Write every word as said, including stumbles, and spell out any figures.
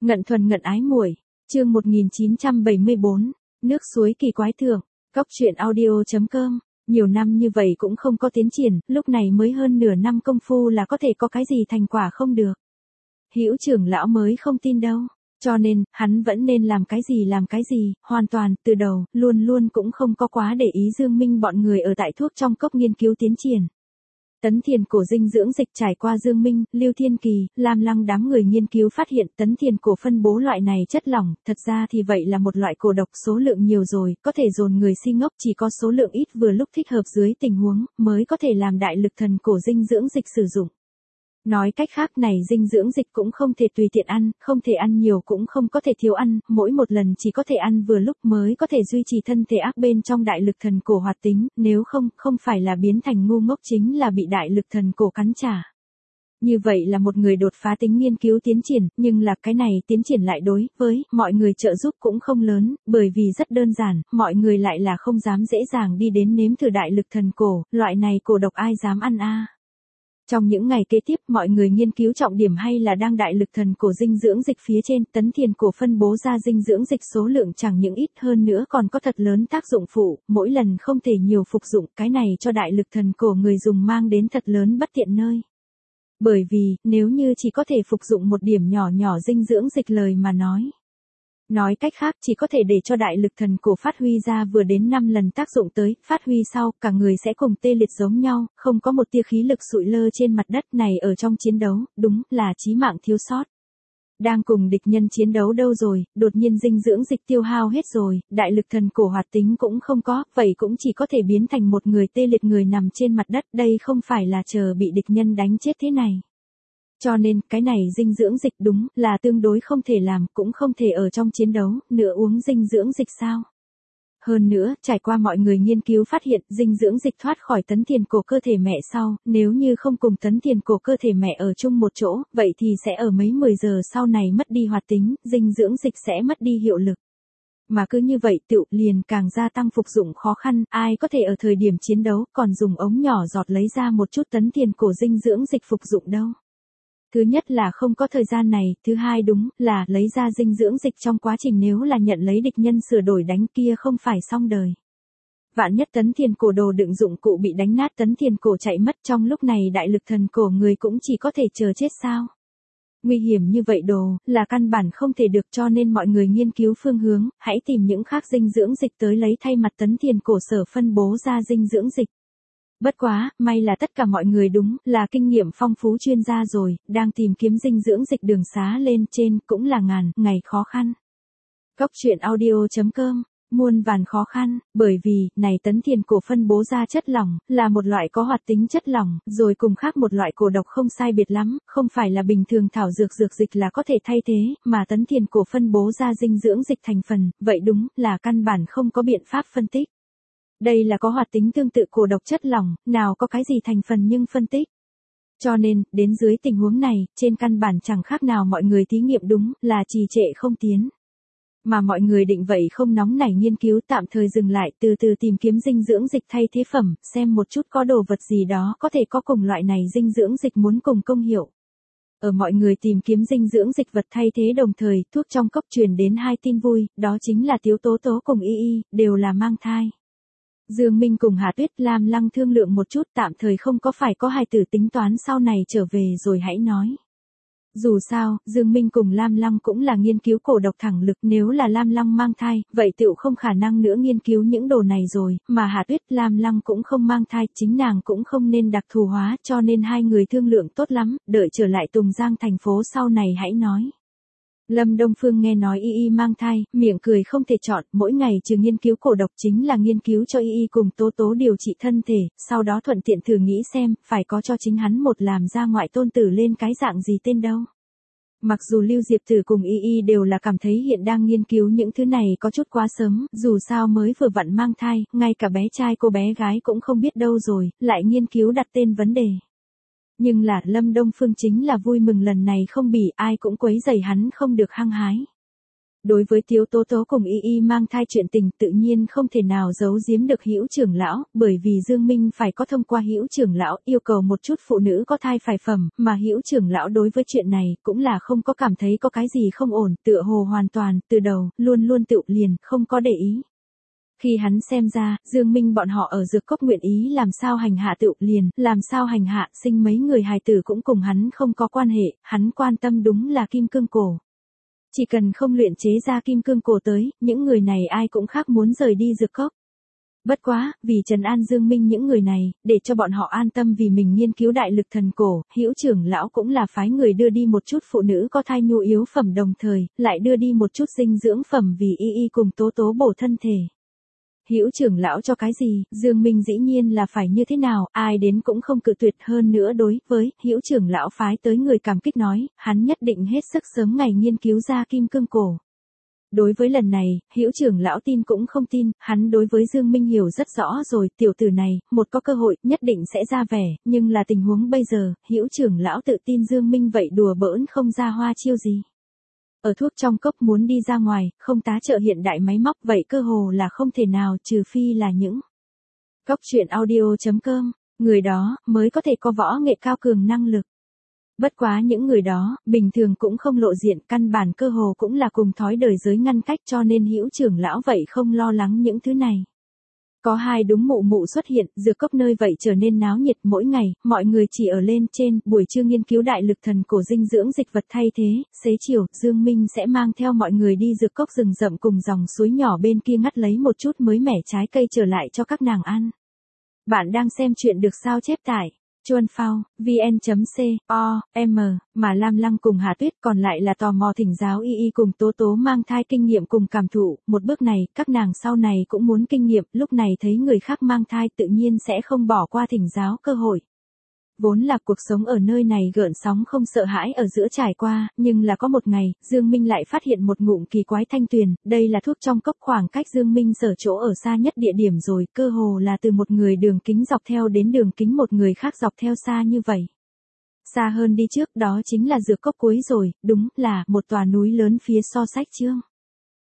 Ngận thuần ngận ái muội, chương một nghìn chín trăm bảy mươi bốn, nước suối kỳ quái thượng, cóc truyện audio chấm com, nhiều năm như vậy cũng không có tiến triển, lúc này mới hơn nửa năm công phu là có thể có cái gì thành quả không được. Hữu trưởng lão mới không tin đâu, cho nên, hắn vẫn nên làm cái gì làm cái gì, hoàn toàn, từ đầu, luôn luôn cũng không có quá để ý Dương Minh bọn người ở tại thuốc trong cốc nghiên cứu tiến triển. Tấn Thiền cổ dinh dưỡng dịch trải qua Dương Minh, Lưu Thiên Kỳ, Lam Lăng đám người nghiên cứu phát hiện Tấn Thiền cổ phân bố loại này chất lỏng, thật ra thì vậy là một loại cổ độc số lượng nhiều rồi, có thể dồn người si ngốc, chỉ có số lượng ít vừa lúc thích hợp dưới tình huống, mới có thể làm đại lực thần cổ dinh dưỡng dịch sử dụng. Nói cách khác này dinh dưỡng dịch cũng không thể tùy tiện ăn, không thể ăn nhiều cũng không có thể thiếu ăn, mỗi một lần chỉ có thể ăn vừa lúc mới có thể duy trì thân thể ác bên trong đại lực thần cổ hoạt tính, nếu không, không phải là biến thành ngu ngốc chính là bị đại lực thần cổ cắn trả. Như vậy là một người đột phá tính nghiên cứu tiến triển, nhưng là cái này tiến triển lại đối với mọi người trợ giúp cũng không lớn, bởi vì rất đơn giản, mọi người lại là không dám dễ dàng đi đến nếm thử đại lực thần cổ, loại này cổ độc ai dám ăn a. À. Trong những ngày kế tiếp mọi người nghiên cứu trọng điểm hay là đang đại lực thần cổ dinh dưỡng dịch phía trên, Tấn Thiền cổ phân bố ra dinh dưỡng dịch số lượng chẳng những ít hơn nữa còn có thật lớn tác dụng phụ, mỗi lần không thể nhiều phục dụng, cái này cho đại lực thần cổ người dùng mang đến thật lớn bất tiện nơi. Bởi vì, nếu như chỉ có thể phục dụng một điểm nhỏ nhỏ dinh dưỡng dịch lời mà nói. Nói cách khác chỉ có thể để cho đại lực thần cổ phát huy ra vừa đến năm lần tác dụng tới, phát huy sau, cả người sẽ cùng tê liệt giống nhau, không có một tia khí lực sụi lơ trên mặt đất này ở trong chiến đấu, đúng là chí mạng thiếu sót. Đang cùng địch nhân chiến đấu đâu rồi, đột nhiên dinh dưỡng dịch tiêu hao hết rồi, đại lực thần cổ hoạt tính cũng không có, vậy cũng chỉ có thể biến thành một người tê liệt người nằm trên mặt đất, đây không phải là chờ bị địch nhân đánh chết thế này. Cho nên, cái này dinh dưỡng dịch đúng là tương đối không thể làm, cũng không thể ở trong chiến đấu, nữa uống dinh dưỡng dịch sao. Hơn nữa, trải qua mọi người nghiên cứu phát hiện, dinh dưỡng dịch thoát khỏi Tấn Thiền cổ cơ thể mẹ sau, nếu như không cùng Tấn Thiền cổ cơ thể mẹ ở chung một chỗ, vậy thì sẽ ở mấy mười giờ sau này mất đi hoạt tính, dinh dưỡng dịch sẽ mất đi hiệu lực. Mà cứ như vậy tựu liền càng gia tăng phục dụng khó khăn, ai có thể ở thời điểm chiến đấu còn dùng ống nhỏ giọt lấy ra một chút Tấn Thiền cổ dinh dưỡng dịch phục dụng đâu. Thứ nhất là không có thời gian này, thứ hai đúng là lấy ra dinh dưỡng dịch trong quá trình nếu là nhận lấy địch nhân sửa đổi đánh kia không phải xong đời. Vạn nhất Tấn Thiền cổ đồ đựng dụng cụ bị đánh nát Tấn Thiền cổ chạy mất trong lúc này đại lực thần cổ người cũng chỉ có thể chờ chết sao. Nguy hiểm như vậy đồ, là căn bản không thể được cho nên mọi người nghiên cứu phương hướng, hãy tìm những khác dinh dưỡng dịch tới lấy thay mặt Tấn Thiền cổ sở phân bố ra dinh dưỡng dịch. Bất quá, may là tất cả mọi người đúng là kinh nghiệm phong phú chuyên gia rồi, đang tìm kiếm dinh dưỡng dịch đường xá lên trên cũng là ngàn ngày khó khăn. Cóc truyện audio chấm com, muôn vàn khó khăn, bởi vì, này Tấn Thiền cổ phân bố ra chất lỏng, là một loại có hoạt tính chất lỏng, rồi cùng khác một loại cổ độc không sai biệt lắm, không phải là bình thường thảo dược dược dịch là có thể thay thế, mà Tấn Thiền cổ phân bố ra dinh dưỡng dịch thành phần, vậy đúng là căn bản không có biện pháp phân tích. Đây là có hoạt tính tương tự cổ độc chất lỏng, nào có cái gì thành phần nhưng phân tích. Cho nên, đến dưới tình huống này, trên căn bản chẳng khác nào mọi người thí nghiệm đúng là trì trệ không tiến. Mà mọi người định vậy không nóng nảy nghiên cứu tạm thời dừng lại từ từ tìm kiếm dinh dưỡng dịch thay thế phẩm, xem một chút có đồ vật gì đó có thể có cùng loại này dinh dưỡng dịch muốn cùng công hiệu. Ở mọi người tìm kiếm dinh dưỡng dịch vật thay thế đồng thời, thuốc trong cốc truyền đến hai tin vui, đó chính là Tiếu Tố Tố cùng Y Y, đều là mang thai. Dương Minh cùng Hà Tuyết Lam Lăng thương lượng một chút tạm thời không có phải có hài tử tính toán sau này trở về rồi hãy nói. Dù sao, Dương Minh cùng Lam Lăng cũng là nghiên cứu cổ độc thẳng lực nếu là Lam Lăng mang thai, vậy tựu không khả năng nữa nghiên cứu những đồ này rồi, mà Hà Tuyết Lam Lăng cũng không mang thai, chính nàng cũng không nên đặc thù hóa cho nên hai người thương lượng tốt lắm, đợi trở lại Tùng Giang thành phố sau này hãy nói. Lâm Đông Phương nghe nói Y Y mang thai, miệng cười không thể chọn, mỗi ngày trừ nghiên cứu cổ độc chính là nghiên cứu cho Y Y cùng Tố Tố điều trị thân thể, sau đó thuận tiện thử nghĩ xem, phải có cho chính hắn một làm ra ngoại tôn tử lên cái dạng gì tên đâu. Mặc dù Lưu Diệp Tử cùng Y Y đều là cảm thấy hiện đang nghiên cứu những thứ này có chút quá sớm, dù sao mới vừa vặn mang thai, ngay cả bé trai cô bé gái cũng không biết đâu rồi, lại nghiên cứu đặt tên vấn đề. Nhưng là Lâm Đông Phương chính là vui mừng lần này không bị ai cũng quấy rầy hắn không được hăng hái. Đối với Tiếu Tố Tố cùng Y Y mang thai chuyện tình tự nhiên không thể nào giấu giếm được Hữu trưởng lão, bởi vì Dương Minh phải có thông qua Hữu trưởng lão yêu cầu một chút phụ nữ có thai phải phẩm, mà Hữu trưởng lão đối với chuyện này cũng là không có cảm thấy có cái gì không ổn, tựa hồ hoàn toàn, từ đầu, luôn luôn tự liền, không có để ý. Khi hắn xem ra, Dương Minh bọn họ ở dược cốc nguyện ý làm sao hành hạ tự liền, làm sao hành hạ, sinh mấy người hài tử cũng cùng hắn không có quan hệ, hắn quan tâm đúng là kim cương cổ. Chỉ cần không luyện chế ra kim cương cổ tới, những người này ai cũng khác muốn rời đi dược cốc. Bất quá, vì trấn an Dương Minh những người này, để cho bọn họ an tâm vì mình nghiên cứu đại lực thần cổ, Hữu trưởng lão cũng là phái người đưa đi một chút phụ nữ có thai nhu yếu phẩm đồng thời, lại đưa đi một chút dinh dưỡng phẩm vì Y Y cùng Tố Tố bổ thân thể. Hữu trưởng lão cho cái gì, Dương Minh dĩ nhiên là phải như thế nào, ai đến cũng không cự tuyệt, hơn nữa đối với Hữu trưởng lão phái tới người cảm kích nói, hắn nhất định hết sức sớm ngày nghiên cứu ra kim cương cổ. Đối với lần này, Hữu trưởng lão tin cũng không tin, hắn đối với Dương Minh hiểu rất rõ rồi, tiểu tử này, một có cơ hội, nhất định sẽ ra vẻ, nhưng là tình huống bây giờ, Hữu trưởng lão tự tin Dương Minh vậy đùa bỡn không ra hoa chiêu gì. Ở thuốc trong cốc muốn đi ra ngoài, không tá trợ hiện đại máy móc vậy cơ hồ là không thể nào, trừ phi là những cốc truyện audio chấm com, người đó mới có thể có võ nghệ cao cường năng lực. Bất quá những người đó, bình thường cũng không lộ diện, căn bản cơ hồ cũng là cùng thói đời giới ngăn cách, cho nên Hữu trưởng lão vậy không lo lắng những thứ này. Có hai đúng mụ mụ xuất hiện, dược cốc nơi vậy trở nên náo nhiệt mỗi ngày, mọi người chỉ ở lên trên, buổi trưa nghiên cứu đại lực thần cổ dinh dưỡng dịch vật thay thế, xế chiều, Dương Minh sẽ mang theo mọi người đi dược cốc rừng rậm cùng dòng suối nhỏ bên kia ngắt lấy một chút mới mẻ trái cây trở lại cho các nàng ăn. Bạn đang xem chuyện được sao chép tải chuan phao, vn.co.m, mà Lam Lăng cùng Hà Tuyết còn lại là tò mò thỉnh giáo Y Y cùng Tố Tố mang thai kinh nghiệm cùng cảm thụ, một bước này, các nàng sau này cũng muốn kinh nghiệm, lúc này thấy người khác mang thai tự nhiên sẽ không bỏ qua thỉnh giáo cơ hội. Vốn là cuộc sống ở nơi này gợn sóng không sợ hãi ở giữa trải qua, nhưng là có một ngày, Dương Minh lại phát hiện một ngụm kỳ quái thanh tuyền, đây là thuốc trong cốc khoảng cách Dương Minh sở chỗ ở xa nhất địa điểm rồi, cơ hồ là từ một người đường kính dọc theo đến đường kính một người khác dọc theo xa như vậy. Xa hơn đi trước đó chính là dược cốc cuối rồi, đúng là một tòa núi lớn phía so sách chương.